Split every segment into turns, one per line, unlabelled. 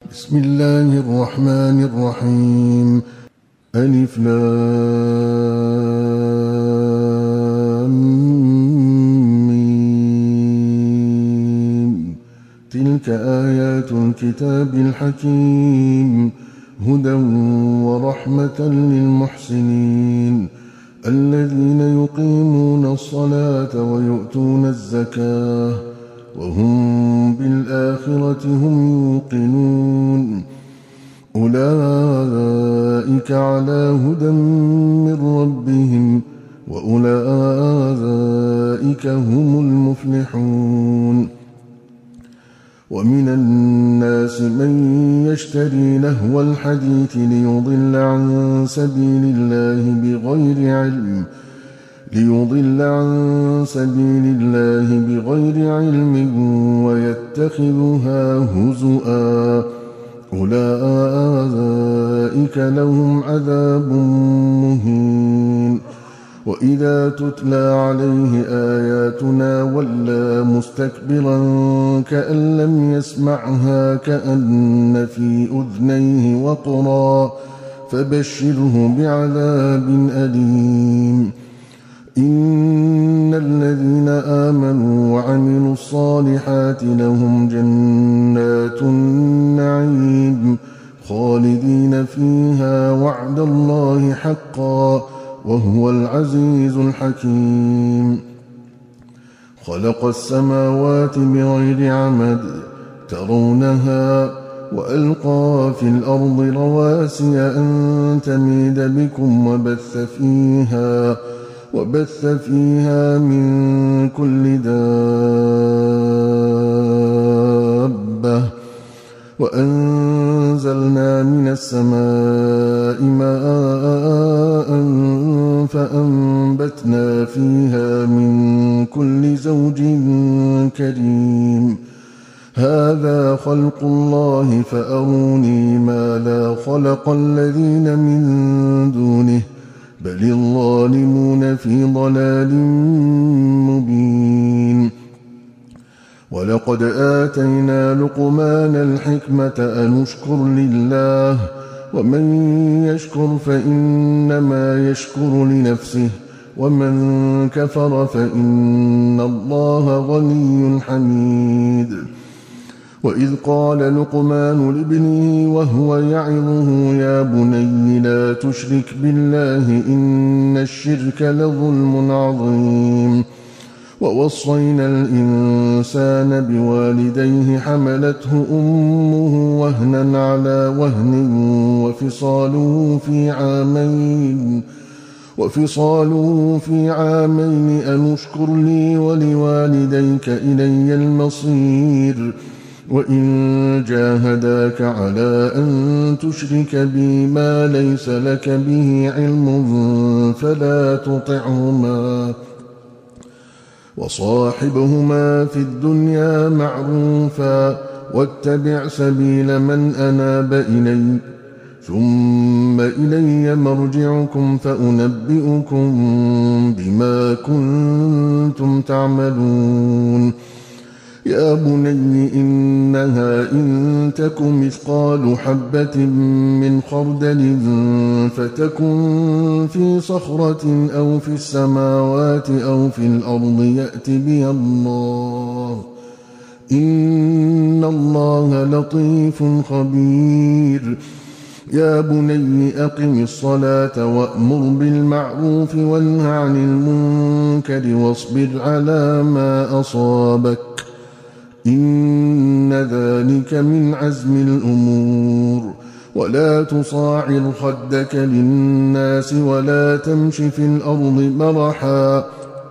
بسم الله الرحمن الرحيم. ألف لام ميم. تلك آيات الكتاب الحكيم هدى ورحمة للمحسنين الذين يقيمون الصلاة ويؤتون الزكاة وهم بالآخرة هم يوقنون أولئك على هدى من ربهم وأولئك هم المفلحون. ومن الناس من يشتري لهو الحديث ليضل عن سبيل الله بغير علم ويتخذها هزؤا أولئك لهم عذاب مهين. وإذا تتلى عليه آياتنا ولى مستكبرا كأن لم يسمعها كأن في أذنيه وقرا فبشره بعذاب أليم. إن الذين آمنوا وعملوا الصالحات لهم جنات النعيم خالدين فيها وعد الله حقا وهو العزيز الحكيم. خلق السماوات بغير عمد ترونها وألقى في الأرض رواسي أن تميد بكم وبث فيها من كل دابة وأنزلنا من السماء ماء فأنبتنا فيها من كل زوج كريم. هذا خلق الله فأروني ماذا خلق الذين من دونه بل الظالمون في ضلال مبين. ولقد آتينا لقمان الحكمة أن اشكر لله ومن يشكر فإنما يشكر لنفسه ومن كفر فإن الله غني حميد. وإذ قال لقمان لابنه وهو يعظه يا بني لا تشرك بالله إن الشرك لظلم عظيم. ووصينا الإنسان بوالديه حملته أمه وهنا على وهن وفصاله في عامين أن اشكر لي ولوالديك إلي المصير. وإن جاهداك على أن تشرك بي ما ليس لك به علم فلا تطعهما وصاحبهما في الدنيا معروفا واتبع سبيل من أناب إلي ثم إلي مرجعكم فأنبئكم بما كنتم تعملون. يا بني إنها إن تك مثقال حبة من خردل فتكن في صخرة أو في السماوات أو في الأرض يأت بها الله إن الله لطيف خبير. يا بني أقم الصلاة وأمر بالمعروف وانه عن المنكر واصبر على ما أصابك إن ذلك من عزم الأمور. ولا تصاعر خدك للناس ولا تمش في الأرض مرحا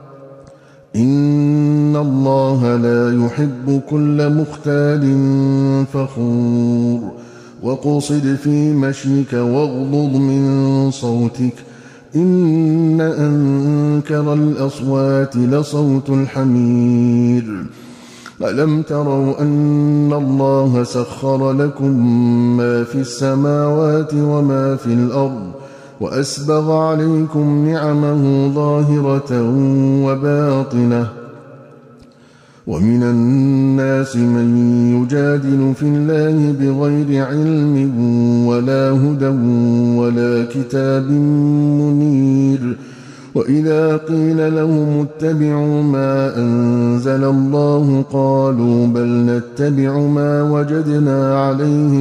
إن الله لا يحب كل مختال فخور. وقصد في مشيك واغضض من صوتك إن أنكر الأصوات لصوت الحمير. ألم تروا أن الله سخر لكم ما في السماوات وما في الأرض وأسبغ عليكم نعمه ظاهرة وباطنة ومن الناس من يجادل في الله بغير علم ولا هدى ولا كتاب منير وإذا قيل لهم اتبعوا ما أنزل الله قالوا بل نتبع ما وجدنا عليه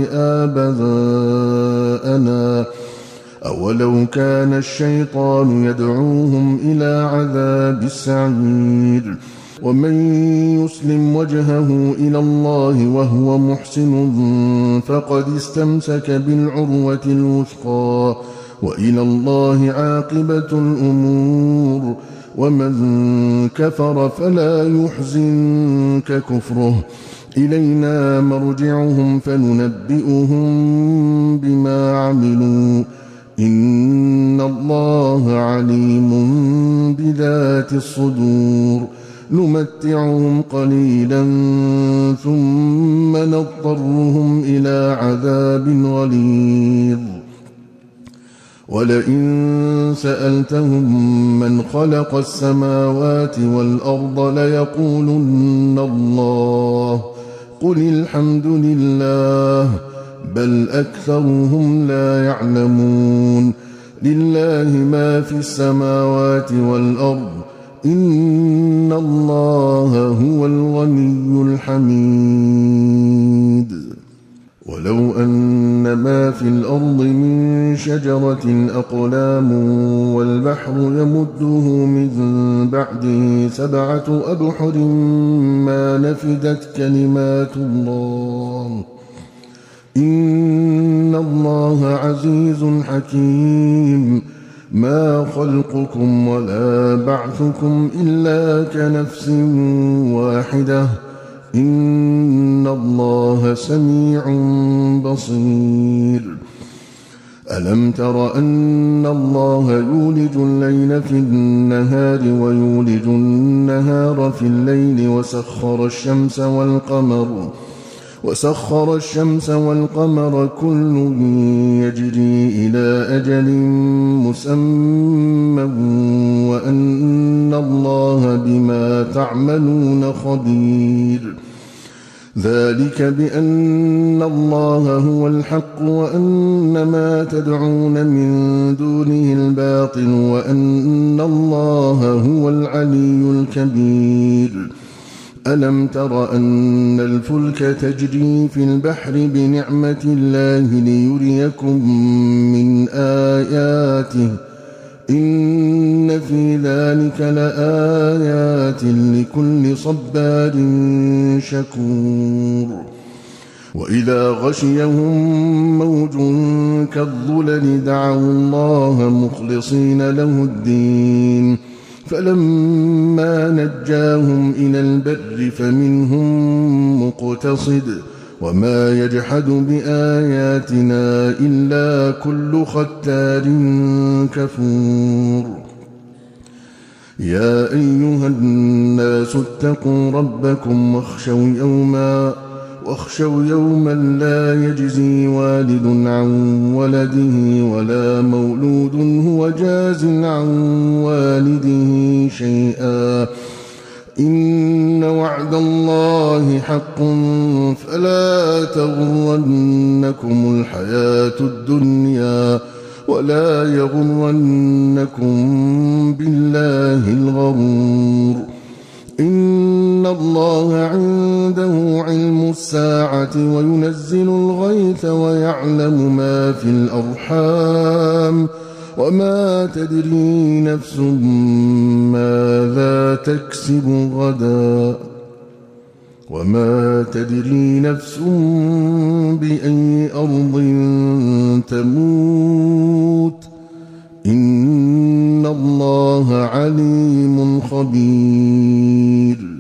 آباءنا أولو كان الشيطان يدعوهم إلى عذاب السعير ومن يسلم وجهه إلى الله وهو محسن فقد استمسك بالعروة الوثقى وإلى الله عاقبة الأمور ومن كفر فلا يحزنك كفره إلينا مرجعهم فننبئهم بما عملوا إن الله عليم بذات الصدور نمتعهم قليلا ثم نضطرهم إلى عذاب غليظ ولئن سألتهم من خلق السماوات والأرض ليقولن الله قل الحمد لله بل أكثرهم لا يعلمون لله ما في السماوات والأرض إن الله هو الغني الحميد ولو أن ما في الأرض من شجرة أقلام والبحر يمده من بعده 7 أبحر ما نفدت كلمات الله إن الله عزيز حكيم ما خلقكم ولا بعثكم إلا كنفس واحدة إن الله سميع بصير ألم تر أن الله يولج الليل في النهار ويولج النهار في الليل وسخر الشمس والقمر كل يجري إلى أجل مسمى وأن الله بما تعملون خبير ذلك بأن الله هو الحق وأن ما تدعون من دونه الباطل وأن الله هو العلي الكبير ألم تر أن الفلك تجري في البحر بنعمة الله ليريكم من آياته إن في ذلك لآيات لكل صبار شكور وإذا غشيهم موج كالظلل دعوا الله مخلصين له الدين فلما نجاهم إلى البر فمنهم مقتصد وما يجحد بآياتنا إلا كل ختار كفور يا أيها الناس اتقوا ربكم واخشوا يوما لا يجزي والد عن ولده ولا مولود هو جاز عن والده شيئا إن وعد الله حق فلا تغرنكم الحياة الدنيا ولا يغرنكم بالله الغرور إن الله عنده علم الساعة وينزل الغيث ويعلم ما في الأرحام وما تدري نفس ماذا تكسب غدا وما تدري نفس بأي أرض تموت إن الله عليم خبير